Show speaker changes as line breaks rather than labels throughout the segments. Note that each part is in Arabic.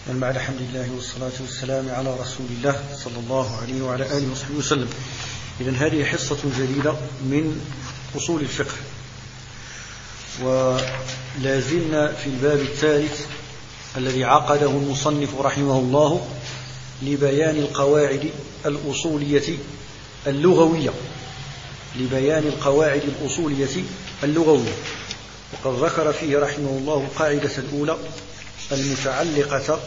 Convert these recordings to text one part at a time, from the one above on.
من بعد حمد الله والصلاة والسلام على رسول الله صلى الله عليه وعلى آله وصحبه وسلم. إذن هذه حصة جديدة من أصول الفقه، ولازلنا في الباب الثالث الذي عقده المصنف رحمه الله لبيان القواعد الأصولية اللغوية، وقد ذكر فيه رحمه الله القاعدة الأولى المتعلقة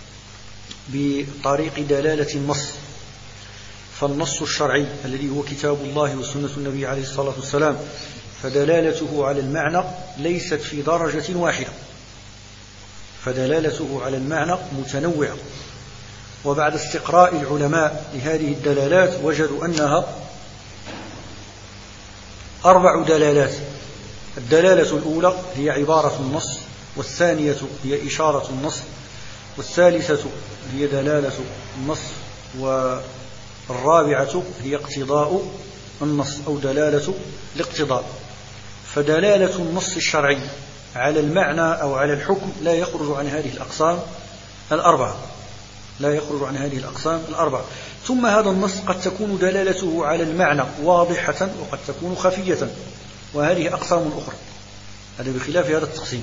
بطريق دلالة النص. فالنص الشرعي الذي هو كتاب الله وسنة النبي عليه الصلاة والسلام، فدلالته على المعنى ليست في درجة واحدة، فدلالته على المعنى متنوعة. وبعد استقراء العلماء لهذه الدلالات وجدوا أنها 4 دلالات. الدلالة الأولى هي عبارة النص، والثانية هي إشارة النص، والثالثة هي دلالة النص، والرابعة هي اقتضاء النص أو دلالة الاقتضاء. فدلالة النص الشرعي على المعنى أو على الحكم لا يخرج عن هذه الأقسام الأربعة. ثم هذا النص قد تكون دلالته على المعنى واضحة وقد تكون خفية، وهذه أقسام أخرى، هذا بخلاف هذا التقسيم.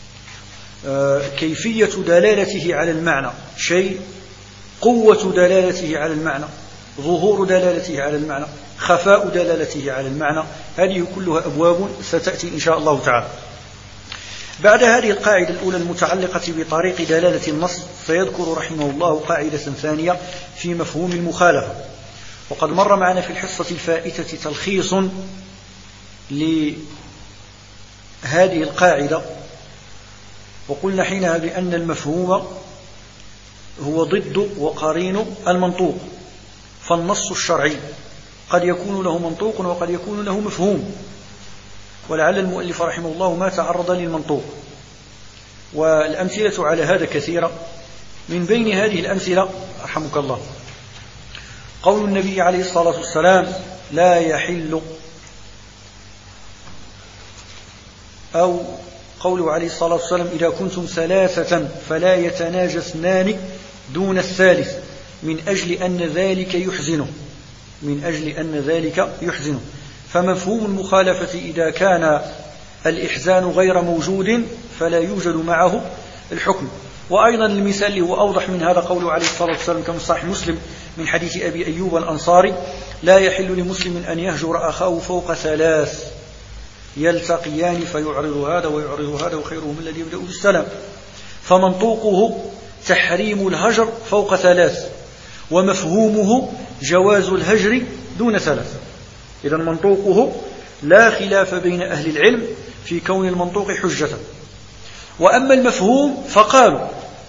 كيفية دلالته على المعنى شيء، قوة دلالته على المعنى، ظهور دلالته على المعنى، خفاء دلالته على المعنى، هذه كلها أبواب ستأتي إن شاء الله تعالى. بعد هذه القاعدة الأولى المتعلقة بطريق دلالة النص، سيذكر رحمه الله قاعدة ثانية في مفهوم المخالفة. وقد مر معنا في الحصة الفائتة تلخيص لهذه القاعدة، وقلنا حينها بأن المفهوم هو ضد وقرين المنطوق. فالنص الشرعي قد يكون له منطوق وقد يكون له مفهوم، ولعل المؤلف رحمه الله ما تعرض للمنطوق، والأمثلة على هذا كثيرة. من بين هذه الأمثلة رحمك الله قول النبي عليه الصلاة والسلام لا يحل، أو قوله عليه الصلاة والسلام إذا كنتم 3 فلا يتناجى 2 دون الثالث من أجل أن ذلك يحزنه. فمفهوم المخالفة إذا كان الإحزان غير موجود فلا يوجد معه الحكم. وأيضا المثال اللي هو أوضح من هذا قوله عليه الصلاة والسلام كما صحيح مسلم من حديث أبي أيوب الأنصاري لا يحل لمسلم أن يهجر أخاه فوق 3 يلتقيان فيعرض هذا ويعرض هذا وخيرهم الذي يبدأ بالسلام. فمنطوقه تحريم الهجر فوق 3، ومفهومه جواز الهجر دون 3. إذا منطوقه لا خلاف بين أهل العلم في كون المنطوق حجة. وأما المفهوم فقالوا،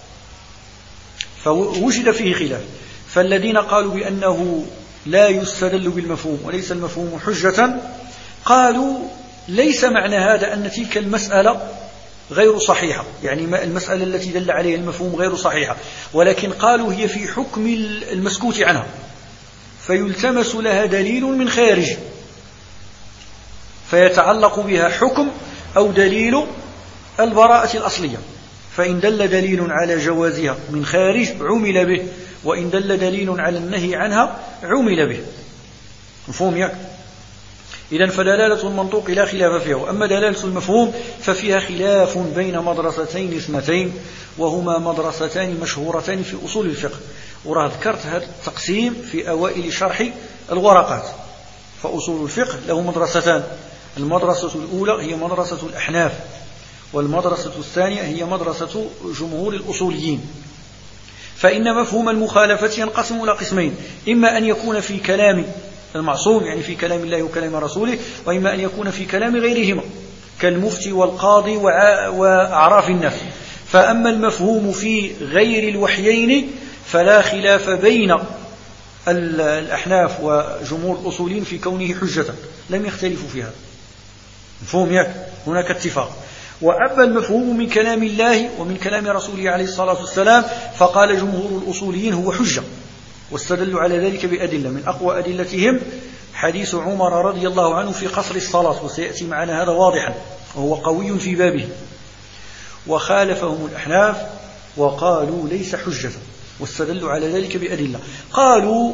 فوجد فيه خلاف. فالذين قالوا بأنه لا يستدل بالمفهوم وليس المفهوم حجة قالوا ليس معنى هذا أن تلك المسألة غير صحيحة، يعني المسألة التي دل عليها المفهوم غير صحيحة، ولكن قالوا هي في حكم المسكوت عنها، فيلتمس لها دليل من خارج فيتعلق بها حكم أو دليل البراءة الأصلية. فإن دل دليل على جوازها من خارج عمل به، وإن دل دليل على النهي عنها عمل به. مفهوم يعني؟ إذن فدلالة المنطوق لا خلاف فيها. وأما دلالة المفهوم ففيها خلاف بين مدرستين اثنتين، وهما مدرستان مشهورتان في أصول الفقه. وراه ذكرت هذا التقسيم في أوائل شرح الورقات. فأصول الفقه له مدرستان، المدرسة الأولى هي مدرسة الأحناف، والمدرسة الثانية هي مدرسة جمهور الأصوليين. فإن مفهوم المخالفة ينقسم إلى قسمين: إما أن يكون في كلام المعصوم يعني في كلام الله وكلام رسوله، وإما أن يكون في كلام غيرهما كالمفتي والقاضي وأعراف الناس. فأما المفهوم في غير الوحيين فلا خلاف بين الأحناف وجمهور الأصوليين في كونه حجة، لم يختلفوا في هذا. مفهوم يعني؟ هناك اتفاق. وأما المفهوم من كلام الله ومن كلام رسوله عليه الصلاة والسلام فقال جمهور الأصوليين هو حجة، واستدلوا على ذلك بأدلة. من أقوى أدلتهم حديث عمر رضي الله عنه في قصر الصلاة، وسيأتي معنا هذا واضحا وهو قوي في بابه. وخالفهم الأحناف وقالوا ليس حجة، واستدلوا على ذلك بأدلة. قالوا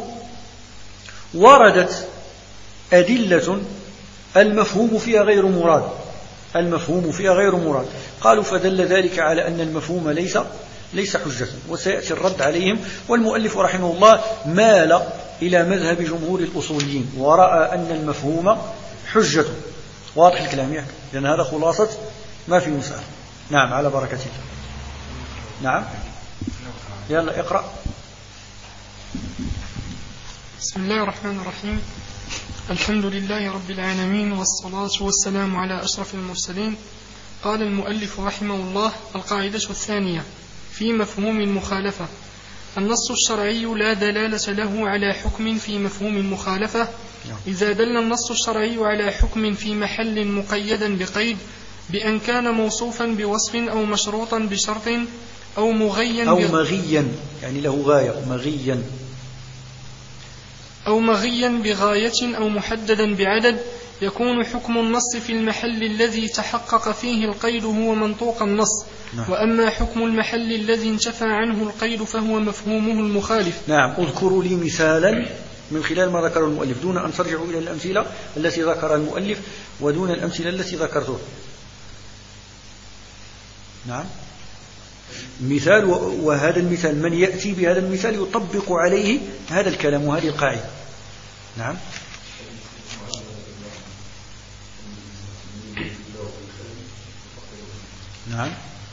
وردت أدلة المفهوم فيها غير مراد، المفهوم فيها غير مراد. قالوا فدل ذلك على أن المفهوم ليس حجة، وسيأتي الرد عليهم. والمؤلف رحمه الله مال إلى مذهب جمهور الأصوليين ورأى أن المفهوم حجة. واضح الكلام يعني، لأن هذا خلاصة ما في مسألة. نعم، على بركة الله. نعم، يلا اقرأ.
بسم الله الرحمن الرحيم. الحمد لله رب العالمين، والصلاة والسلام على أشرف المرسلين. قال المؤلف رحمه الله: القاعدة الثانية في مفهوم المخالفة: النص الشرعي لا دلالة له على حكم في مفهوم المخالفة إذا دل النص الشرعي على حكم في محل مقيدا بقيد بأن كان موصوفا بوصف أو مشروطا بشرط أو مغيا
يعني له غاية،
مغيا بغاية أو محددا بعدد، يكون حكم النص في المحل الذي تحقق فيه القيد هو منطوق النص. وأما حكم المحل الذي انتفى عنه القيد فهو مفهومه المخالف.
نعم، اذكروا لي مثالا من خلال ما ذكر المؤلف دون أن ترجعوا إلى الأمثلة التي ذكر المؤلف ودون الأمثلة التي ذكرتها. نعم، مثال، وهذا المثال من يأتي بهذا المثال يطبق عليه هذا الكلام وهذه القاعدة. نعم، نعم،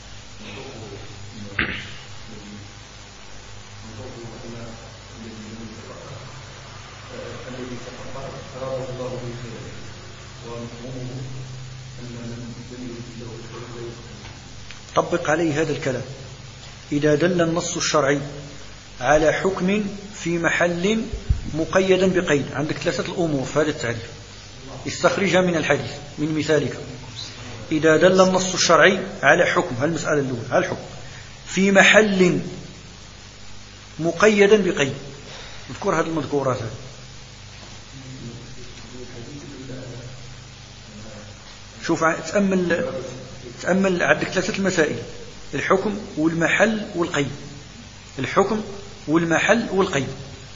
طبق عليه هذا الكلام. إذا دل النص الشرعي على حكم في محل مقيدا بقيد، عندك ثلاثة الأمور في هذا التعريف، استخرجها من الحديث من مثالك. إذا دل النص الشرعي على حكم، المسألة الأولى على الحكم في محل مقيدا بقيد، اذكر هذه المذكورات. شوف، تأمل عندك ثلاثة المسائل: الحكم والمحل والقيد. الحكم والمحل والقيد.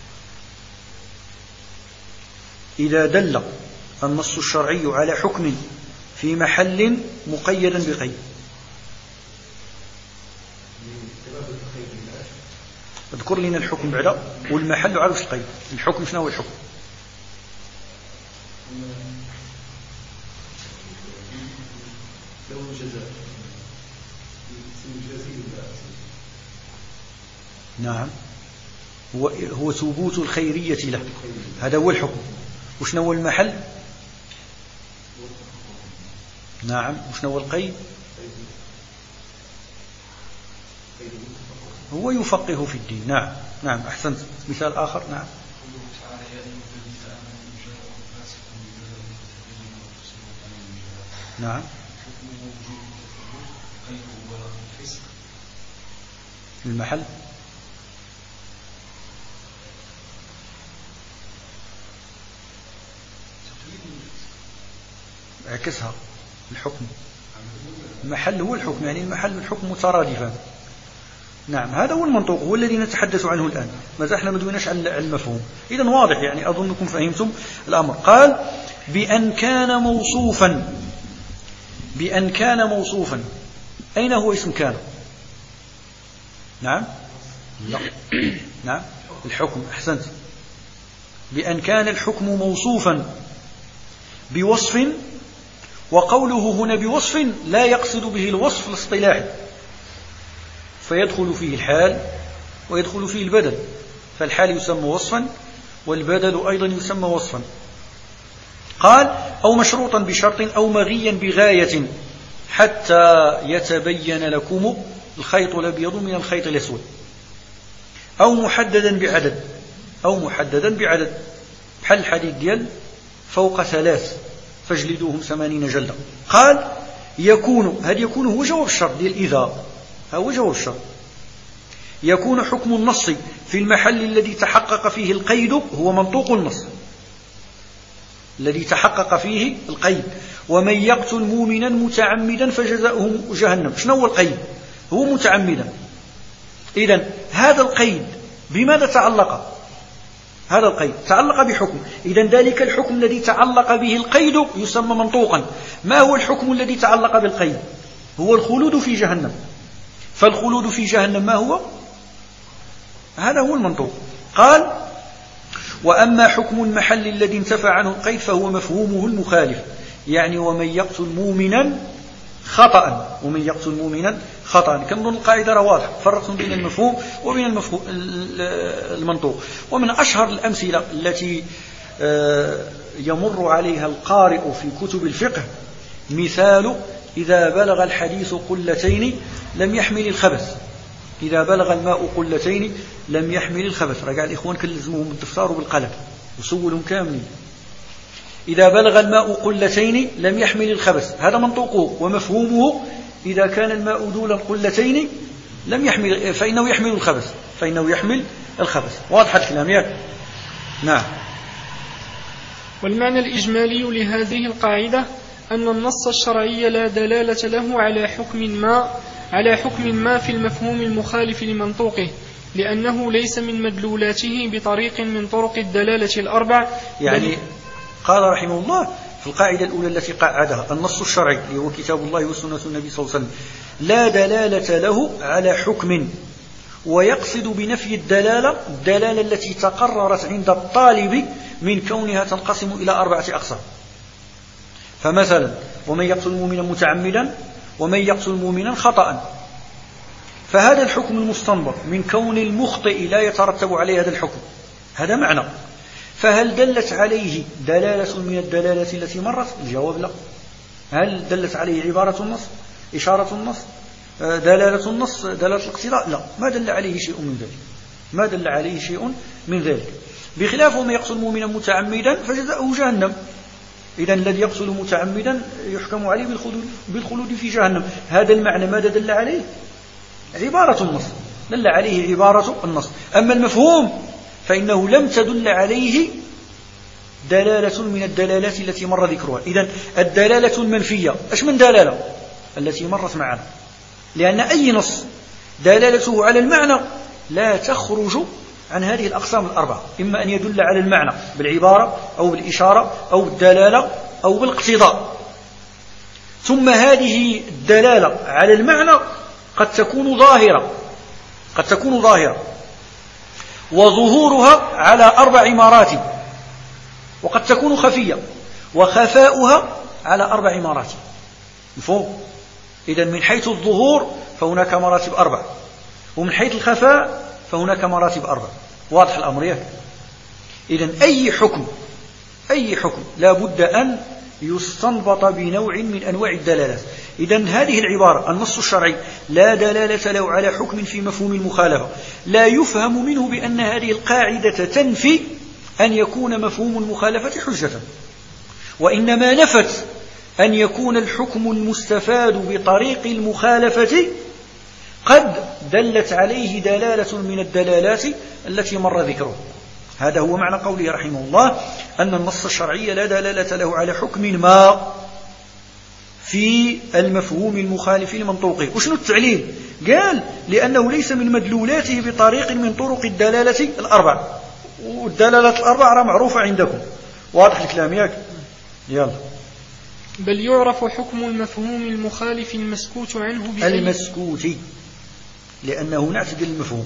إذا دل النص الشرعي على حكم في محل مقيدا بقيد، اذكر لنا الحكم بعد والمحل عرف القيد. الحكم شنو هو الحكم؟ نعم، هو ثبوت الخيرية له، هذا هو الحكم. وشنو هو المحل؟ نعم، وشنو هو القيد؟ هو يفقه في الدين. نعم، نعم، أحسنت. مثال آخر. نعم، نعم، المحل اعكسها. الحكم المحل هو الحكم، يعني المحل والحكم مترادفان. نعم، هذا هو المنطوق، هو الذي نتحدث عنه الآن. ما احنا ما دويناش عن المفهوم. إذن واضح، يعني أظنكم فهمتم الأمر. قال بأن كان موصوفا. أين هو اسم كان؟ نعم، لا، نعم، الحكم. أحسنت. بأن كان الحكم موصوفا بوصف، وقوله هنا بوصف لا يقصد به الوصف الاصطلاحي، فيدخل فيه الحال ويدخل فيه البدل، فالحال يسمى وصفا والبدل أيضا يسمى وصفا. قال أو مشروطا بشرط أو مغيا بغاية حتى يتبين لكم الخيط الأبيض من الخيط الأسود، أو محددا بعدد بحال الحديد ديال فوق 3 فاجلدوهم 80 جلدة. قال يكون، هذا يكون هو جواب الشرط ديال إذا، هو جواب الشرط. يكون حكم النص في المحل الذي تحقق فيه القيد هو منطوق النص الذي تحقق فيه القيد. ومن يقتل مؤمنا متعمدا فجزاؤه جهنم. شنو هو القيد؟ هو متعمدا، إذن هذا القيد بماذا تعلق؟ هذا القيد تعلق بحكم، إذن ذلك الحكم الذي تعلق به القيد يسمى منطوقا. ما هو الحكم الذي تعلق بالقيد؟ هو الخلود في جهنم. فالخلود في جهنم ما هو؟ هذا هو المنطوق. قال: وأما حكم المحل الذي انتفى عنه القيد فهو مفهومه المخالف، يعني ومن يقتل مؤمنا خطأ، ومن يقتل مؤمنا خطأ. كنظن القاعدة واضحة، فرق بين المفهوم وبين المنطوق. ومن أشهر الأمثلة التي يمر عليها القارئ في كتب الفقه مثال: إذا بلغ الحديث قلتين لم يحمل الخبث. إذا بلغ الماء قلتين لم يحمل الخبث. رجع الإخوان كلزموهم بالدفتر وبالقلم وسولهم كاملين. إذا بلغ الماء قلتين لم يحمل الخبث، هذا منطوقه. ومفهومه: إذا كان الماء دون القلتين لم يحمل، فإنه يحمل الخبث، فإنه يحمل الخبث. واضح الكلام ياك؟ نعم.
والمعنى الإجمالي لهذه القاعدة أن النص الشرعي لا دلالة له على حكم ما في المفهوم المخالف لمنطوقه، لأنه ليس من مدلولاته بطريق من طرق الدلالة الأربع.
يعني قال رحمه الله في القاعدة الأولى التي قعدها: النص الشرعي اللي هو كتاب الله وسنة النبي صلى الله عليه وسلم لا دلالة له على حكم، ويقصد بنفي الدلالة التي تقررت عند الطالب من كونها تنقسم إلى 4 أقسام. فمثلا: ومن يقتل مؤمنا متعمدا، ومن يقتل مؤمنا خطأ. فهذا الحكم المستنبط من كون المخطئ لا يترتب عليه هذا الحكم، هذا معنى. فهل دلت عليه دلالة من الدلالات التي مرت؟ الجواب لا. هل دلت عليه عبارة النص، إشارة النص، دلالة النص، دلالة الاقتضاء؟ لا، ما دل عليه شيء من ذلك، ما دل عليه شيء من ذلك. بخلاف ومن يقتل مؤمنا متعمدا فجزاؤه جهنم. إذن الذي يقتل متعمدا يحكم عليه بالخلود في جهنم. هذا المعنى ماذا دل عليه؟ عبارة النص، دل عليه عبارة النص. أما المفهوم فإنه لم تدل عليه دلالة من الدلالات التي مر ذكرها. إذن الدلالة المنفية إيش من دلالة؟ التي مرت معنا، لأن أي نص دلالته على المعنى لا تخرج عن هذه الأقسام ال4: إما أن يدل على المعنى بالعبارة أو بالإشارة أو بالدلالة أو بالاقتضاء. ثم هذه الدلالة على المعنى قد تكون ظاهرة، وظهورها على 4 مراتب، وقد تكون خفية، وخفاؤها على 4 مراتب. مفهوم؟ إذن من حيث الظهور فهناك مراتب 4، ومن حيث الخفاء فهناك مراتب 4. واضح الأمر ياك؟ إذن أي حكم لا بد أن يستنبط بنوع من أنواع الدلالات. إذن هذه العبارة: النص الشرعي لا دلالة له على حكم في مفهوم المخالفة، لا يفهم منه بأن هذه القاعدة تنفي أن يكون مفهوم المخالفة حجة، وإنما نفت أن يكون الحكم المستفاد بطريق المخالفة قد دلت عليه دلالة من الدلالات التي مر ذكره. هذا هو معنى قوله رحمه الله: أن النص الشرعي لا دلالة له على حكم ما في المفهوم المخالف لمنطوقه. وشنو التعليل؟ قال: لأنه ليس من مدلولاته بطريق من طرق الدلالة ال4. والدلالة ال4 معروفة عندكم. واضح الكلام ياك؟ يلا.
بل يعرف حكم المفهوم المخالف المسكوت عنه
المسكوت، لأنه نعتد المفهوم.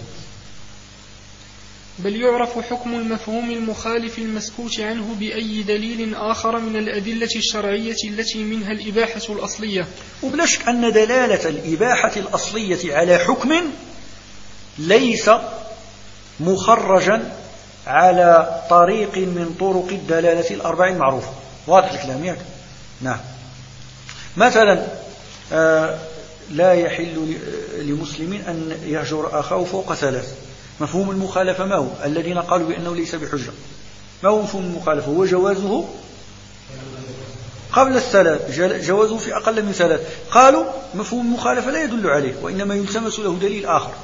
بل يعرف حكم المفهوم المخالف المسكوت عنه بأي دليل آخر من الأدلة الشرعية التي منها الإباحة الأصلية.
وبلا شك أن دلالة الإباحة الأصلية على حكم ليس مخرجا على طريق من طرق الدلالة ال4 المعروفة. واضح الكلام ياك؟ نعم. مثلا لا يحل لمسلم أن يهجر أخاه فوق 3. مفهوم المخالفة ما هو؟ الذين قالوا بأنه ليس بحجة. ما هو مفهوم المخالفة؟ هو جوازه قبل 3، جوازه في أقل من 3. قالوا مفهوم المخالفة لا يدل عليه، وإنما يلتمس له دليل آخر،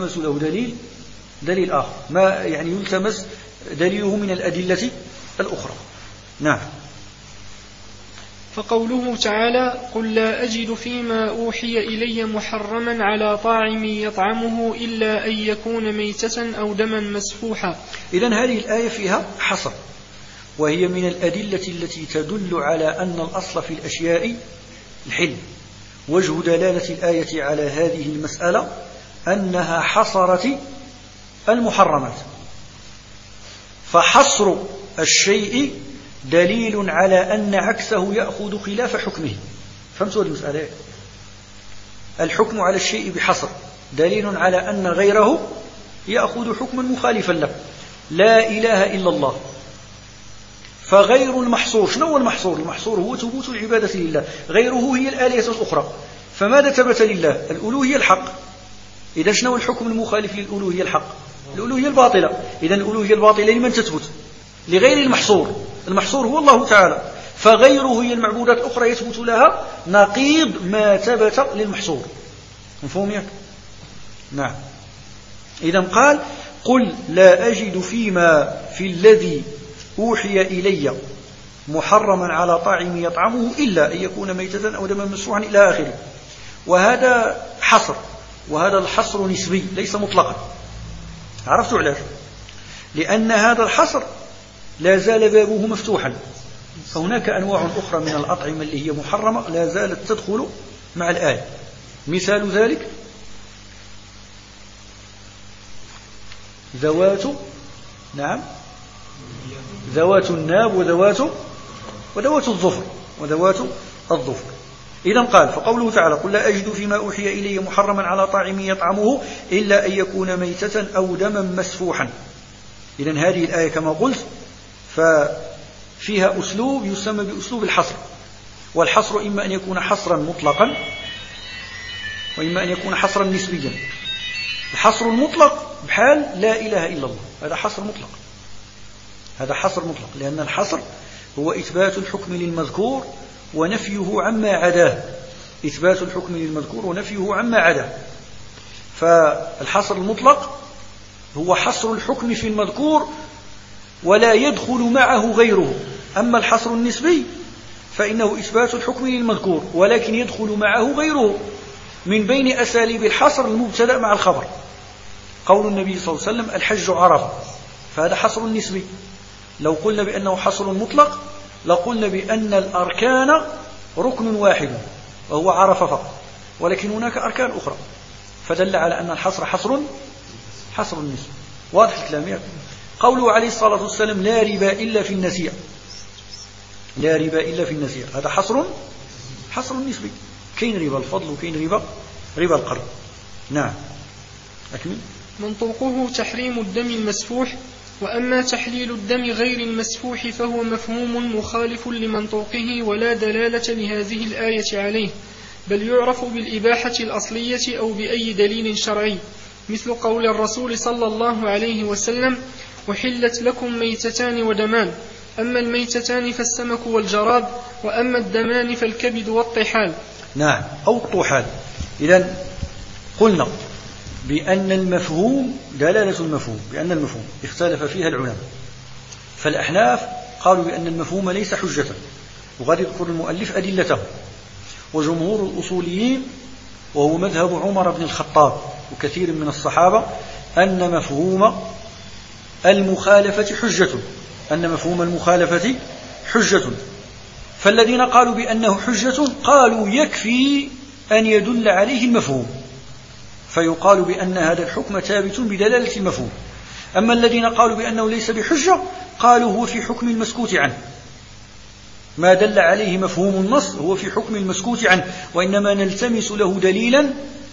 دليل آخر، ما يعني يلتمس دليله من الأدلة الأخرى. نعم.
فقوله تعالى قل لا أجد فيما أوحي إلي محرما على طاعم يطعمه إلا أن يكون ميتة أو دما مسفوحا.
إذن هذه الآية فيها حصر، وهي من الأدلة التي تدل على أن الأصل في الأشياء الحل. وجه دلالة الآية على هذه المسألة أنها حصرت المحرمات، فحصر الشيء دليل على أن عكسه يأخذ خلاف حكمه. فهمتوا هذه المسألة؟ الحكم على الشيء بحصر دليل على أن غيره يأخذ حكما مخالفا له. لا إله إلا الله، فغير المحصور. شنو هو المحصور؟ المحصور هو ثبوت العبادة لله، غيره هي الآلهة الأخرى. فماذا ثبت لله؟ الألوهية الحق. إذا شنو الحكم المخالف للألوهية الحق؟ الألوهية الباطلة. إذن الألوهية الباطلة لمن تثبت؟ لغير المحصور. المحصور هو الله تعالى، فغيره هي المعبودات الأخرى يثبت لها نقيض ما ثبت للمحصور. مفهوم ياك؟ نعم. إذن قال قل لا أجد فيما في الذي أوحي إلي محرما على طاعم يطعمه إلا أن يكون ميتة أو دما مسفوحا إلى آخره. وهذا حصر، وهذا الحصر نسبي ليس مطلقا. عرفتوا علاش؟ لأن هذا الحصر لا زال بابه مفتوحا، فهناك أنواع أخرى من الأطعمة اللي هي محرمة لا زالت تدخل مع الآية. مثال ذلك ذوات الناب وذوات الظفر. إذن قال فقوله تعالى قل لا أجد فيما أوحي إلي محرما على طاعم يطعمه إلا أن يكون ميتة أو دما مسفوحا. إذن هذه الآية كما قلت ففيها أسلوب يسمى بأسلوب الحصر، والحصر إما أن يكون حصرا مطلقا وإما أن يكون حصرا نسبيا. الحصر المطلق بحال لا إله إلا الله، هذا حصر مطلق، لأن الحصر هو إثبات الحكم للمذكور ونفيه عما عداه. فالحصر المطلق هو حصر الحكم في المذكور ولا يدخل معه غيره. أما الحصر النسبي فإنه إثبات الحكم للمذكور ولكن يدخل معه غيره. من بين أساليب الحصر المبتدأ مع الخبر. قول النبي صلى الله عليه وسلم الحج عرفة، فهذا حصر نسبي. لو قلنا بأنه حصر مطلق لقلنا بأن الأركان ركن واحد وهو عرفة فقط، ولكن هناك أركان أخرى، فدل على أن الحصر حصر نسبي. واضح الكلام؟ قوله عليه الصلاة والسلام لا ربا إلا في النسيئة، هذا حصر نسبي. كاين ربا الفضل وكاين ربا القرض. نعم. أكمل.
منطوقه تحريم الدم المسفوح، وأما تحليل الدم غير المسفوح فهو مفهوم مخالف لمنطوقه ولا دلالة لهذه الآية عليه، بل يعرف بالإباحة الأصلية أو بأي دليل شرعي، مثل قول الرسول صلى الله عليه وسلم وحلت لكم ميتتان ودمان، أما الميتتان فالسمك والجراد، وأما الدمان فالكبد والطحال.
نعم، أو الطحال. إذن قلنا بأن المفهوم دلالة المفهوم، بأن المفهوم اختلف فيها العلماء. فالأحناف قالوا بأن المفهوم ليس حجة، وقد يذكر المؤلف أدلته. وجمهور الأصوليين وهو مذهب عمر بن الخطاب وكثير من الصحابة أن مفهوم المخالفة حجة. فالذين قالوا بأنه حجة قالوا يكفي أن يدل عليه المفهوم، فيقال بأن هذا الحكم ثابت بدلالة المفهوم. أما الذين قالوا بأنه ليس بحجة قالوا هو في حكم المسكوت عنه، ما دل عليه مفهوم النص هو في حكم المسكوت عنه، وإنما نلتمس له دليلا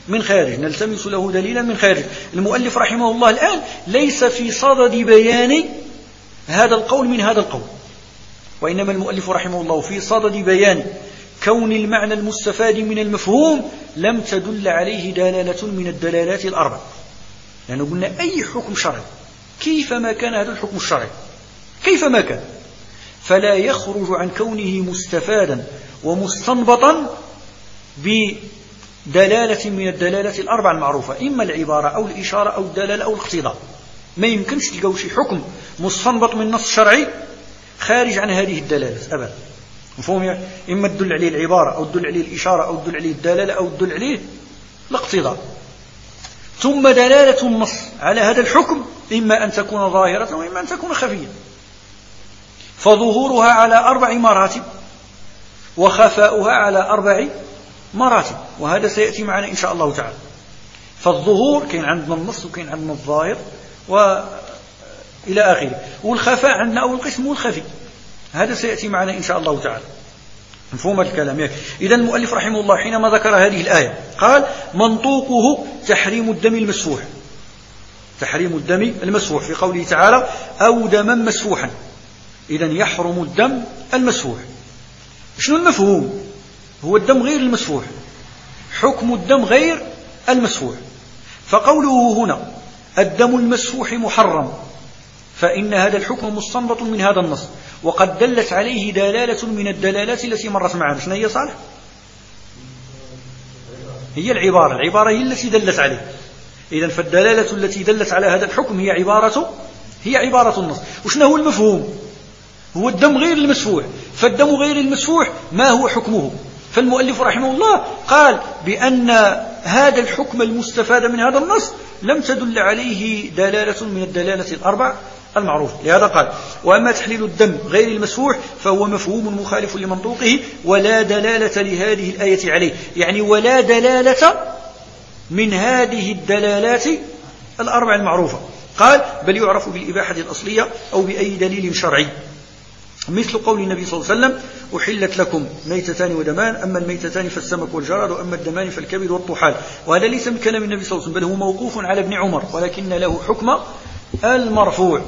من خارج. المؤلف رحمه الله الآن ليس في صدد بيان هذا القول من هذا القول، وإنما المؤلف رحمه الله في صدد بيان كون المعنى المستفاد من المفهوم لم تدل عليه دلالة من الدلالات الأربع. لأنه قلنا أي حكم شرعي كيفما كان هذا الحكم الشرعي كيفما كان فلا يخرج عن كونه مستفادا ومستنبطا بدلالة من الدلالات الأربع المعروفة، إما العبارة أو الإشارة أو الدلالة أو الاقتضاء. ما يمكنش تلقوا شي حكم مستنبط من نص شرعي خارج عن هذه الدلالات أبدا. مفهوم يعني؟ إما تدل عليه العبارة أو تدل عليه الإشارة أو تدل عليه الدلالة أو تدل عليه الاقتضاء. ثم دلالة النص على هذا الحكم إما أن تكون ظاهرة وإما أن تكون خفية، فظهورها على 4 مراتب وخفاؤها على 4 مراتب، وهذا سيأتي معنا إن شاء الله تعالى. فالظهور كاين عندنا النص وكاين عندنا الظاهر وإلى آخره، والخفاء عندنا أول قسم والخفي، هذا سيأتي معنا إن شاء الله تعالى. مفهوم الكلام؟ إذن المؤلف رحمه الله حينما ذكر هذه الآية قال منطوقه تحريم الدم المسفوح، تحريم الدم المسفوح في قوله تعالى أو دما مسفوحا، إذن يحرم الدم المسفوح. شنو المفهوم؟ هو الدم غير المسفوح، حكم الدم غير المسفوح. فقوله هنا الدم المسفوح محرم، فإن هذا الحكم مستنبط من هذا النص، وقد دلت عليه دلالة من الدلالات التي مرت معنا. شنو هي صالح؟ هي العبارة هي التي دلت عليه. إذن فالدلالة التي دلت على هذا الحكم هي عبارة النص. وشنو هو المفهوم؟ هو الدم غير المسفوح، فالدم غير المسفوح ما هو حكمه؟ فالمؤلف رحمه الله قال بأن هذا الحكم المستفاد من هذا النص لم تدل عليه دلالة من الدلالة ال4 المعروفة، لهذا قال وأما تحليل الدم غير المسفوح فهو مفهوم مخالف لمنطوقه ولا دلالة لهذه الآية عليه، يعني ولا دلالة من هذه الدلالات ال4 المعروفة. قال بل يعرف بالإباحة الأصلية أو بأي دليل شرعي، مثل قول النبي صلى الله عليه وسلم أحلت لكم ميتتان ودمان، أما الميتتان فالسمك والجراد، وأما الدمان فالكبد والطحال. وهذا ليس من كلام النبي صلى الله عليه وسلم، بل هو موقوف على ابن عمر، ولكن له حكم المرفوع،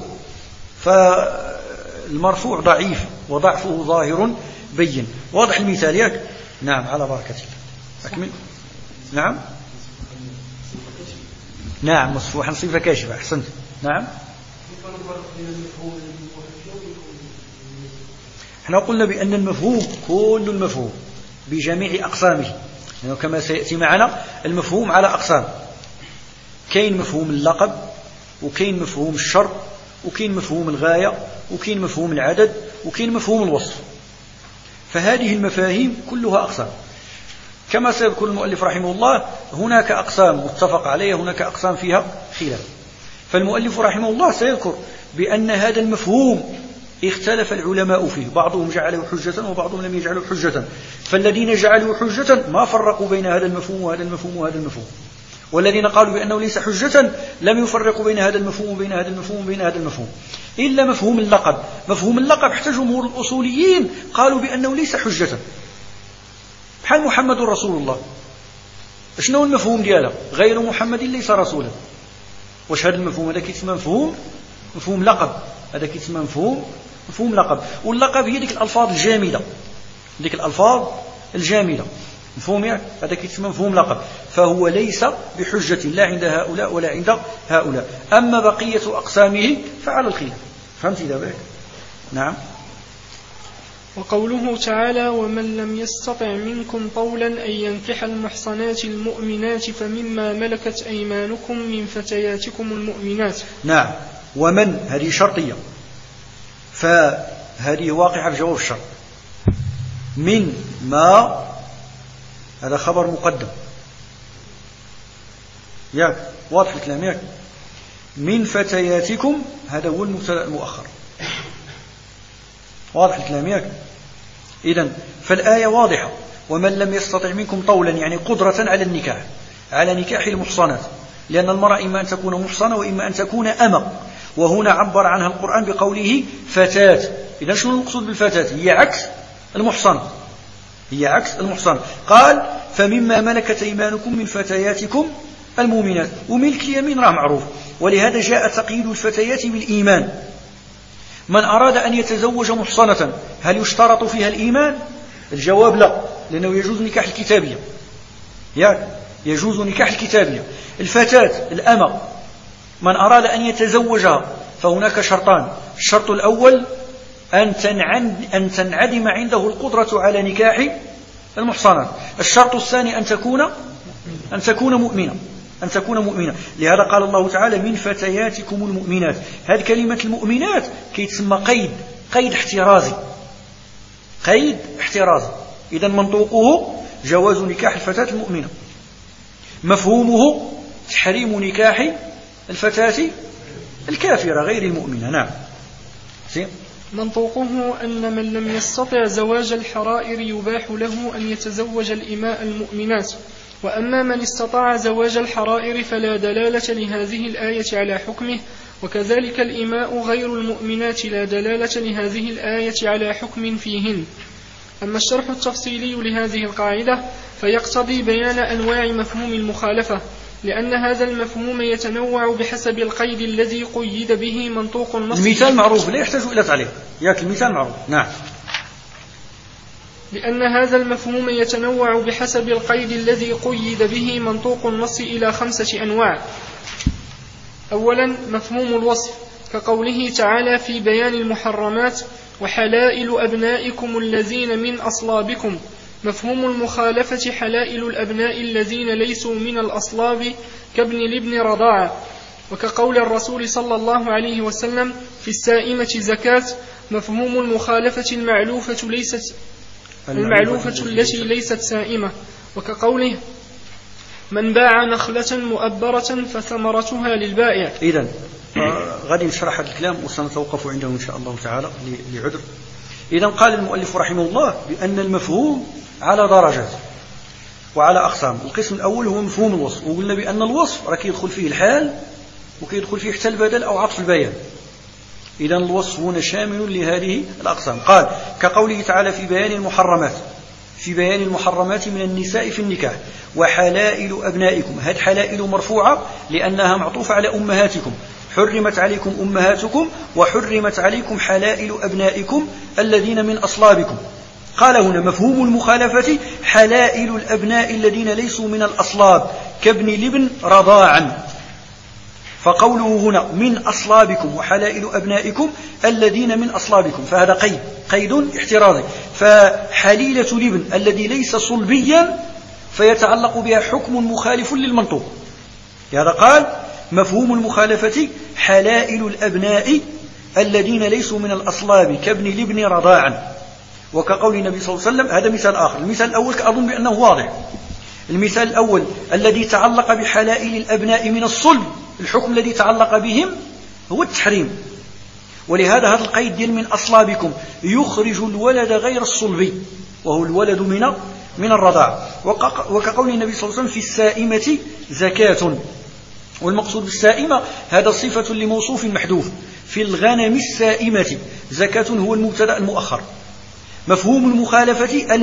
فالمرفوع ضعيف وضعفه ظاهر بين. واضح المثال ياك؟ نعم على بركة الله. أكمل. نعم مصفوحا صفة كاشفة، أحسنت. نعم احنا قلنا بأن المفهوم كل المفهوم بجميع أقسامه، يعني كما سيأتي معنا المفهوم على أقسام، كاين مفهوم اللقب، وكاين مفهوم الشرط، وكاين مفهوم الغاية، وكاين مفهوم العدد، وكاين مفهوم الوصف. فهذه المفاهيم كلها أقسام، كما سيذكر المؤلف رحمه الله هناك أقسام متفق عليها، هناك أقسام فيها خلاف. فالمؤلف رحمه الله سيذكر بأن هذا المفهوم اختلف العلماء فيه، بعضهم جعله حجة وبعضهم لم يجعله حجة، فالذين جعلوا حجة ما فرقوا بين هذا المفهوم وهذا المفهوم وهذا المفهوم، والذين قالوا بأنه ليس حجة لم يفرقوا بين هذا المفهوم وبين هذا المفهوم وبين هذا المفهوم، إلا مفهوم اللقب. مفهوم اللقب حتى جمهور الأصوليين قالوا بأنه ليس حجة، بحال محمد رسول الله، شنو المفهوم ديالها؟ غير محمد ليس رسولا. واش هذا المفهوم؟ هذا كيتسمى مفهوم لقب، هذا كيتسمى مفهوم لقب. واللقب هي ديك الألفاظ الجامدة، مفهوم يعني؟ هذا كيتسمى مفهوم لقب، فهو ليس بحجة لا عند هؤلاء ولا عند هؤلاء. أما بقية أقسامه فعلى الخلاف. فهمت إذا بك؟ نعم.
وقوله تعالى ومن لم يستطع منكم طولا أن ينكح المحصنات المؤمنات فمما ملكت أيمانكم من فتياتكم المؤمنات.
نعم. ومن هذه شرطية، فهذه واقعة بجواب الشرط. من ما هذا خبر مقدم، ياك واضح الكلام ياك؟ من فتياتكم هذا هو المبتدأ المؤخر، واضح الكلام ياك؟ إذن فالآية واضحة، ومن لم يستطع منكم طولا يعني قدرة على نكاح المحصنات، لأن المرأة إما أن تكون محصنة وإما أن تكون أمة، وهنا عبر عنها القرآن بقوله فتاة. إذن شنو المقصود بالفتاة؟ هي عكس المحصنة. قال فمما ملكت أيمانكم من فتياتكم المؤمنات، وملك اليمين راه معروف، ولهذا جاء تقييد الفتيات بالإيمان. من أراد أن يتزوج محصنة هل يشترط فيها الإيمان؟ الجواب لا، لأنه يجوز نكاح الكتابية، يجوز نكاح الكتابية. الفتاة الأمة من أراد أن يتزوجها فهناك شرطان، الشرط الأول أن تنعدم عنده القدرة على نكاح المحصنات، الشرط الثاني أن تكون مؤمنة. لهذا قال الله تعالى من فتياتكم المؤمنات. هذه كلمة المؤمنات كيتسمى قيد احترازي، قيد احترازي. إذن منطوقه جواز نكاح الفتاة المؤمنة، مفهومه تحريم نكاح الفتاة الكافرة غير المؤمنة. نعم.
منطوقه أن من لم يستطع زواج الحرائر يباح له أن يتزوج الإماء المؤمنات، وأما من استطاع زواج الحرائر فلا دلالة لهذه الآية على حكمه، وكذلك الإماء غير المؤمنات لا دلالة لهذه الآية على حكم فيهن. أما الشرح التفصيلي لهذه القاعدة فيقتضي بيان أنواع مفهوم المخالفة، لأن هذا المفهوم يتنوع بحسب القيد الذي قيد به منطوق النص.
المثال معروف لا يحتاج إلى تعليق، ياك المثال معروف. نعم.
لأن هذا المفهوم يتنوع بحسب القيد الذي قيد به منطوق النص إلى 5 أنواع. أولا مفهوم الوصف، كقوله تعالى في بيان المحرمات وحلائل أبنائكم الذين من أصلابكم. مفهوم المخالفة حلائل الأبناء الذين ليسوا من الأصلاب كابن لابن رضاعة، وكقول الرسول صلى الله عليه وسلم في السائمة زكاة. مفهوم المخالفة المعلوفة التي ليست سائمة، وكقوله من باع نخلة مؤبرة فثمرتها للبائع.
إذن غادي نشرح هذا الكلام وسنتوقف عنده إن شاء الله تعالى لعذر. إذن قال المؤلف رحمه الله بأن المفهوم على درجات وعلى أقسام. القسم الأول هو مفهوم الوصف، وقلنا بأن الوصف راه كيدخل فيه الحال وكيدخل فيه حتى البدل أو عطف البيان. إذن الوصف هنا شامل لهذه الأقسام. قال كقوله تعالى في بيان المحرمات، في بيان المحرمات من النساء في النكاح وحلائل أبنائكم. هذه حلائل مرفوعة لأنها معطوفة على أمهاتكم، حرمت عليكم أمهاتكم وحرمت عليكم حلائل أبنائكم الذين من أصلابكم. قال هنا مفهوم المخالفة حلائل الأبناء الذين ليسوا من الأصلاب كابن لابن رضاعا. فقوله هنا من أصلابكم وحلائل أبنائكم الذين من أصلابكم، فهذا قيد احترازي. فحليلة لبن الذي ليس صلبيا فيتعلق بها حكم مخالف للمنطوق. هذا قال مفهوم المخالفة حلائل الأبناء الذين ليسوا من الأصلاب كابن لابن رضاعا، وكقول النبي صلى الله عليه وسلم. هذا مثال آخر. المثال الأول أظن بأنه واضح. المثال الأول الذي تعلق بحلائل الأبناء من الصلب، الحكم الذي تعلق بهم هو التحريم، ولهذا هذا القيد ديال من أصلابكم يخرج الولد غير الصلبي وهو الولد من الرضاع. وكقول النبي صلى الله عليه وسلم في السائمة زكاة، والمقصود بالسائمة هذا صفة لموصوف محذوف. في الغنم السائمة زكاة هو المبتدأ المؤخر. مفهوم المخالفة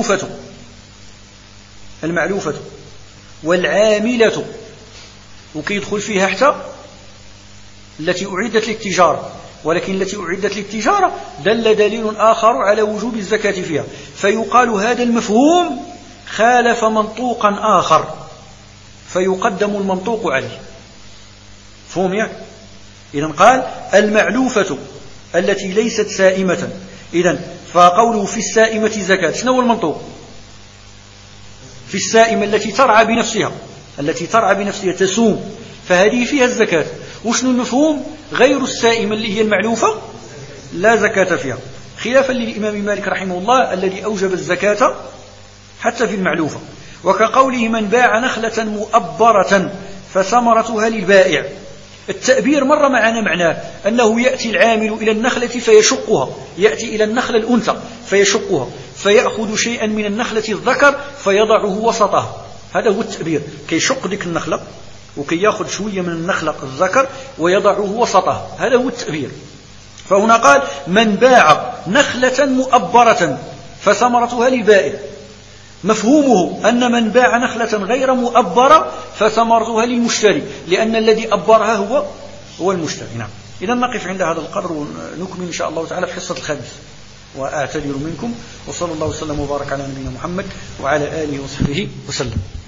المعلوفة والعاملة، وكيدخل فيها حتى التي أعدت للتجارة، ولكن التي أعدت للتجارة دل دليل آخر على وجوب الزكاة فيها، فيقال هذا المفهوم خالف منطوقا آخر فيقدم المنطوق عليه. فهم يعني؟ إذن قال المعلوفة التي ليست سائمة. إذن فقوله في السائمة زكاة، شنو هو المنطوق؟ في السائمة التي ترعى بنفسها تسوم، فهذه فيها الزكاة. وشنو المفهوم؟ غير السائمة اللي هي المعلوفة لا زكاة فيها، خلافا للإمام مالك رحمه الله الذي أوجب الزكاة حتى في المعلوفة. وكقوله من باع نخلة مؤبرة فثمرتها للبائع. التأبير مر معنا معناه أنه يأتي العامل إلى النخلة فيشقها، يأتي إلى النخلة الأنثى فيشقها، فيأخذ شيئا من النخلة الذكر فيضعه وسطها. هذا هو التأبير، كي يشق ذيك النخلة وكي يأخذ شوية من النخلة الذكر ويضعه وسطها، هذا هو التأبير. فهنا قال من باع نخلة مؤبرة فثمرتها للبائع. مفهومه أن من باع نخلة غير مؤبرة فثمرتها للمشتري، لأن الذي أبرها هو المشتري. نعم. إذا نقف عند هذا القدر ونكمل إن شاء الله تعالى في حصة الخامس. وأعتذر منكم، وصلى الله وسلم وبارك على نبينا محمد وعلى آله وصحبه وسلم.